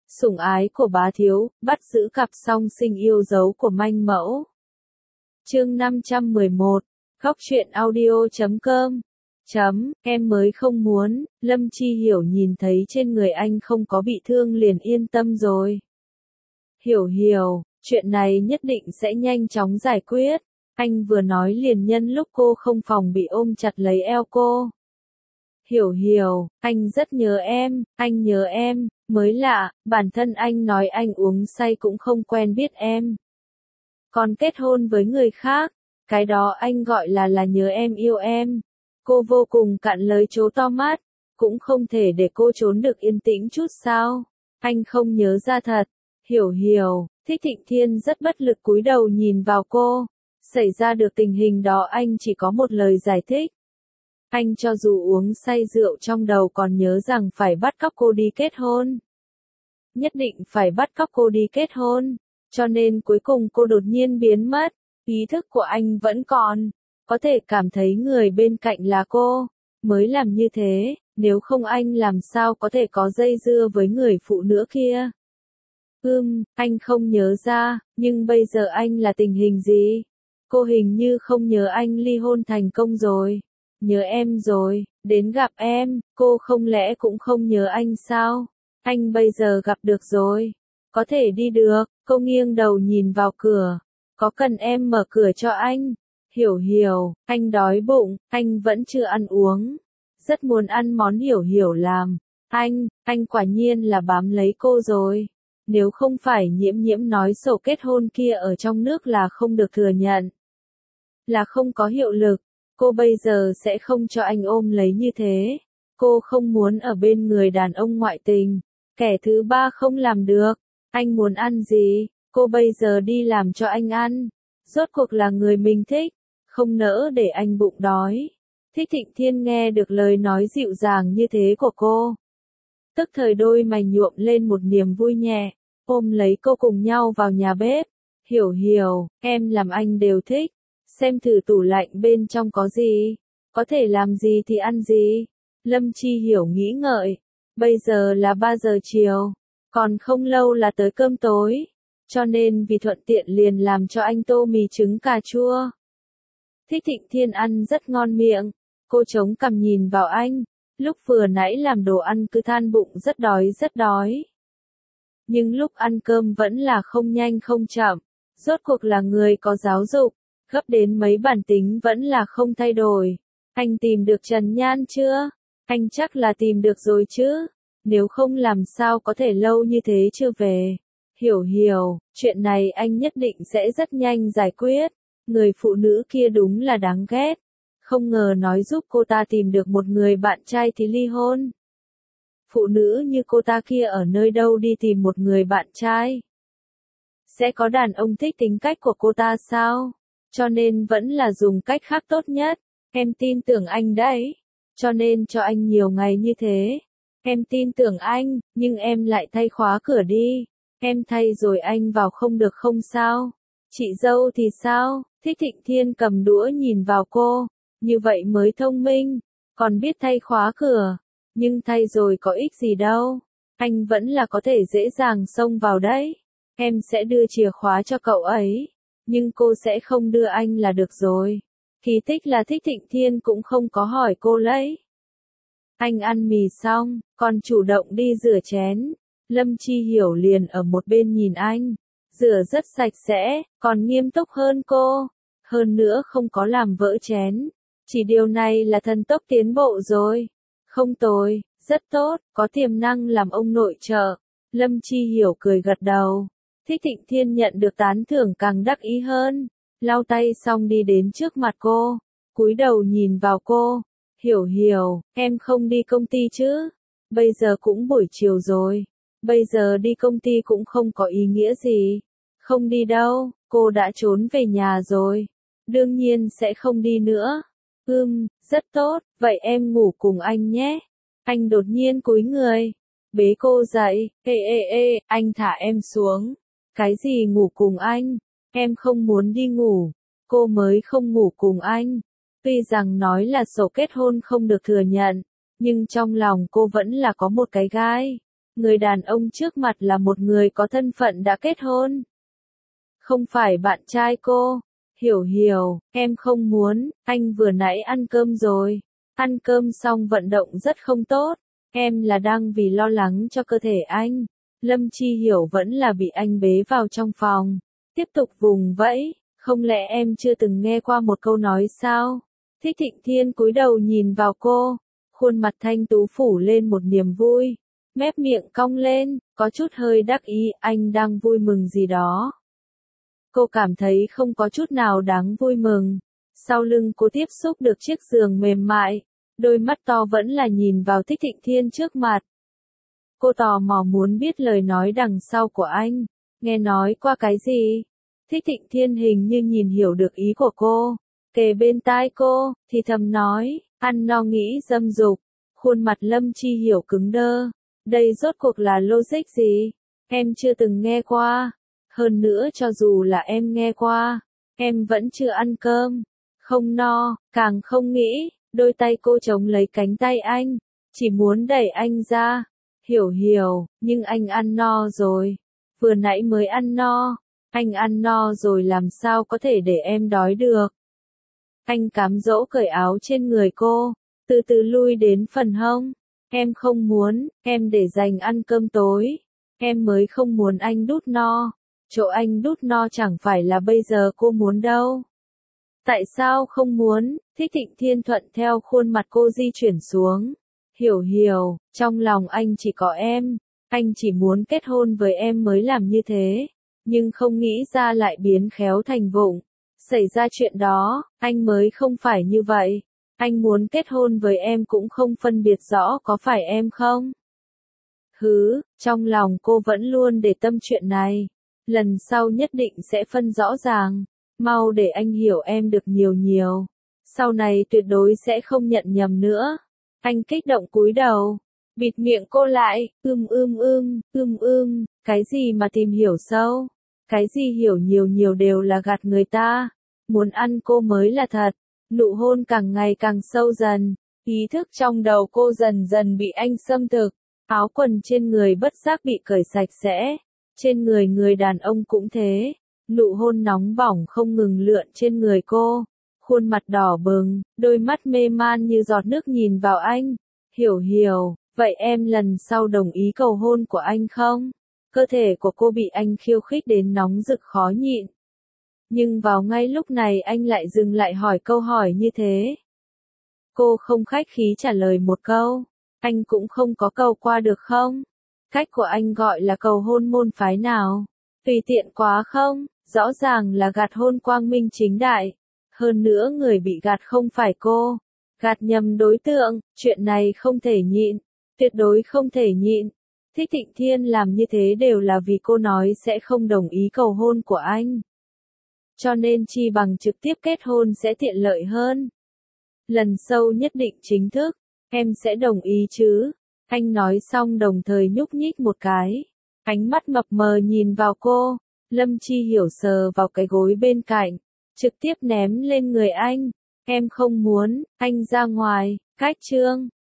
Sủng ái của bá thiếu, bắt giữ cặp song sinh yêu dấu của manh mẫu. Chương 511, Khóc Chuyện Audio.com. Em mới không muốn, Lâm Chi Hiểu nhìn thấy trên người anh không có bị thương liền yên tâm rồi. Hiểu, chuyện này nhất định sẽ nhanh chóng giải quyết. Anh vừa nói liền nhân lúc cô không phòng bị ôm chặt lấy eo cô. Hiểu, anh rất nhớ em, anh nhớ em, mới lạ, bản thân anh nói anh uống say cũng không quen biết em. Còn kết hôn với người khác, cái đó anh gọi là nhớ em yêu em. Cô vô cùng cạn lời trố to mắt, cũng không thể để cô trốn được yên tĩnh chút sao. Anh không nhớ ra thật. Hiểu, Thích Thịnh Thiên rất bất lực cúi đầu nhìn vào cô. Xảy ra được tình hình đó anh chỉ có một lời giải thích. Anh cho dù uống say rượu trong đầu còn nhớ rằng phải bắt cóc cô đi kết hôn. Nhất định phải bắt cóc cô đi kết hôn. Cho nên cuối cùng cô đột nhiên biến mất. Ý thức của anh vẫn còn. Có thể cảm thấy người bên cạnh là cô. Mới làm như thế, nếu không anh làm sao có thể có dây dưa với người phụ nữ kia. Anh không nhớ ra, nhưng bây giờ anh là tình hình gì? Cô hình như không nhớ anh ly hôn thành công rồi. Nhớ em rồi, đến gặp em, cô không lẽ cũng không nhớ anh sao? Anh bây giờ gặp được rồi. Có thể đi được, cô nghiêng đầu nhìn vào cửa. Có cần em mở cửa cho anh? Hiểu, anh đói bụng, anh vẫn chưa ăn uống. Rất muốn ăn món Hiểu làm. Anh quả nhiên là bám lấy cô rồi. Nếu không phải Nhiễm nói sổ kết hôn kia ở trong nước là không được thừa nhận. Là không có hiệu lực. Cô bây giờ sẽ không cho anh ôm lấy như thế. Cô không muốn ở bên người đàn ông ngoại tình. Kẻ thứ ba không làm được. Anh muốn ăn gì? Cô bây giờ đi làm cho anh ăn. Rốt cuộc là người mình thích. Không nỡ để anh bụng đói. Thích Thịnh Thiên nghe được lời nói dịu dàng như thế của cô. Tức thời đôi mày nhuộm lên một niềm vui nhẹ. Ôm lấy cô cùng nhau vào nhà bếp. Hiểu, em làm anh đều thích. Xem thử tủ lạnh bên trong có gì. Có thể làm gì thì ăn gì. Lâm Chi Hiểu nghĩ ngợi. Bây giờ là 3 giờ chiều. Còn không lâu là tới cơm tối. Cho nên vì thuận tiện liền làm cho anh tô mì trứng cà chua. Thích Thịnh Thiên ăn rất ngon miệng. Cô chống cằm nhìn vào anh. Lúc vừa nãy làm đồ ăn cứ than bụng rất đói. Nhưng lúc ăn cơm vẫn là không nhanh không chậm. Rốt cuộc là người có giáo dục. Gấp đến mấy bản tính vẫn là không thay đổi. Anh tìm được Trần Nhan chưa? Anh chắc là tìm được rồi chứ. Nếu không làm sao có thể lâu như thế chưa về. Hiểu, chuyện này anh nhất định sẽ rất nhanh giải quyết. Người phụ nữ kia đúng là đáng ghét. Không ngờ nói giúp cô ta tìm được một người bạn trai thì ly hôn. Phụ nữ như cô ta kia ở nơi đâu đi tìm một người bạn trai? Sẽ có đàn ông thích tính cách của cô ta sao? Cho nên vẫn là dùng cách khác tốt nhất. Em tin tưởng anh đấy. Cho nên cho anh nhiều ngày như thế. Em tin tưởng anh, nhưng em lại thay khóa cửa đi. Em thay rồi anh vào không được không sao? Chị dâu thì sao? Thích Thịnh Thiên cầm đũa nhìn vào cô. Như vậy mới thông minh. Còn biết thay khóa cửa. Nhưng thay rồi có ích gì đâu. Anh vẫn là có thể dễ dàng xông vào đấy. Em sẽ đưa chìa khóa cho cậu ấy. Nhưng cô sẽ không đưa anh là được rồi. Kỳ tích là Thích Thịnh Thiên cũng không có hỏi cô lấy. Anh ăn mì xong, còn chủ động đi rửa chén. Lâm Chi Hiểu liền ở một bên nhìn anh. Rửa rất sạch sẽ, còn nghiêm túc hơn cô. Hơn nữa không có làm vỡ chén. Chỉ điều này là thần tốc tiến bộ rồi. Không tồi, rất tốt, có tiềm năng làm ông nội trợ. Lâm Chi Hiểu cười gật đầu. Thích Thịnh Thiên nhận được tán thưởng càng đắc ý hơn. Lau tay xong đi đến trước mặt cô. Cúi đầu nhìn vào cô. Hiểu, em không đi công ty chứ? Bây giờ cũng buổi chiều rồi. Bây giờ đi công ty cũng không có ý nghĩa gì. Không đi đâu, cô đã trốn về nhà rồi. Đương nhiên sẽ không đi nữa. Rất tốt, vậy em ngủ cùng anh nhé. Anh đột nhiên cúi người. Bế cô dậy. Ê, anh thả em xuống. Cái gì ngủ cùng anh? Em không muốn đi ngủ. Cô mới không ngủ cùng anh. Tuy rằng nói là sổ kết hôn không được thừa nhận. Nhưng trong lòng cô vẫn là có một cái gai. Người đàn ông trước mặt là một người có thân phận đã kết hôn. Không phải bạn trai cô. Hiểu hiểu, em không muốn, anh vừa nãy ăn cơm rồi. Ăn cơm xong vận động rất không tốt. Em là đang vì lo lắng cho cơ thể anh. Lâm Chi Hiểu vẫn là bị anh bế vào trong phòng. Tiếp tục vùng vẫy, không lẽ em chưa từng nghe qua một câu nói sao? Thích Thịnh Thiên cúi đầu nhìn vào cô. Khuôn mặt thanh tú phủ lên một niềm vui. Mép miệng cong lên, có chút hơi đắc ý, anh đang vui mừng gì đó. Cô cảm thấy không có chút nào đáng vui mừng. Sau lưng cô tiếp xúc được chiếc giường mềm mại, đôi mắt to vẫn là nhìn vào Thích Thịnh Thiên trước mặt. Cô tò mò muốn biết lời nói đằng sau của anh, nghe nói qua cái gì. Thích Thịnh Thiên hình như nhìn hiểu được ý của cô, kề bên tai cô, thì thầm nói, ăn no nghĩ dâm dục. Khuôn mặt Lâm Chi Hiểu cứng đơ, đây rốt cuộc là logic gì? Em chưa từng nghe qua. Hơn nữa cho dù là em nghe qua, em vẫn chưa ăn cơm, không no, càng không nghĩ. Đôi tay cô chống lấy cánh tay anh, chỉ muốn đẩy anh ra. Hiểu hiểu, nhưng anh ăn no rồi. Vừa nãy mới ăn no. Anh ăn no rồi làm sao có thể để em đói được. Anh cám dỗ cởi áo trên người cô, từ từ lui đến phần hông. Em không muốn, em để dành ăn cơm tối. Em mới không muốn anh đút no. Chỗ anh đút no chẳng phải là bây giờ cô muốn đâu. Tại sao không muốn? Thích Thịnh Thiên thuận theo khuôn mặt cô di chuyển xuống. Hiểu hiểu, trong lòng anh chỉ có em. Anh chỉ muốn kết hôn với em mới làm như thế. Nhưng không nghĩ ra lại biến khéo thành vụng. Xảy ra chuyện đó, anh mới không phải như vậy. Anh muốn kết hôn với em cũng không phân biệt rõ có phải em không. Trong lòng cô vẫn luôn để tâm chuyện này. Lần sau nhất định sẽ phân rõ ràng. Mau để anh hiểu em được nhiều nhiều. Sau này tuyệt đối sẽ không nhận nhầm nữa. Anh kích động cúi đầu, bịt miệng cô lại, cái gì mà tìm hiểu sâu, cái gì hiểu nhiều nhiều đều là gạt người ta, muốn ăn cô mới là thật. Nụ hôn càng ngày càng sâu dần, ý thức trong đầu cô dần dần bị anh xâm thực, áo quần trên người bất giác bị cởi sạch sẽ, trên người người đàn ông cũng thế, nụ hôn nóng bỏng không ngừng lượn trên người cô. Khuôn mặt đỏ bừng, đôi mắt mê man như giọt nước nhìn vào anh. Hiểu hiểu, vậy em lần sau đồng ý cầu hôn của anh không? Cơ thể của cô bị anh khiêu khích đến nóng rực khó nhịn. Nhưng vào ngay lúc này anh lại dừng lại hỏi câu hỏi như thế. Cô không khách khí trả lời một câu. Anh cũng không có cầu qua được không? Cách của anh gọi là cầu hôn môn phái nào? Tùy tiện quá không? Rõ ràng là gạt hôn quang minh chính đại. Hơn nữa người bị gạt không phải cô. Gạt nhầm đối tượng, chuyện này không thể nhịn. Tuyệt đối không thể nhịn. Thích Thịnh Thiên làm như thế đều là vì cô nói sẽ không đồng ý cầu hôn của anh. Cho nên chi bằng trực tiếp kết hôn sẽ tiện lợi hơn. Lần sau nhất định chính thức, em sẽ đồng ý chứ? Anh nói xong đồng thời nhúc nhích một cái. Ánh mắt mập mờ nhìn vào cô. Lâm Chi Hiểu sờ vào cái gối bên cạnh, trực tiếp ném lên người anh. Em không muốn, anh ra ngoài, cách chương.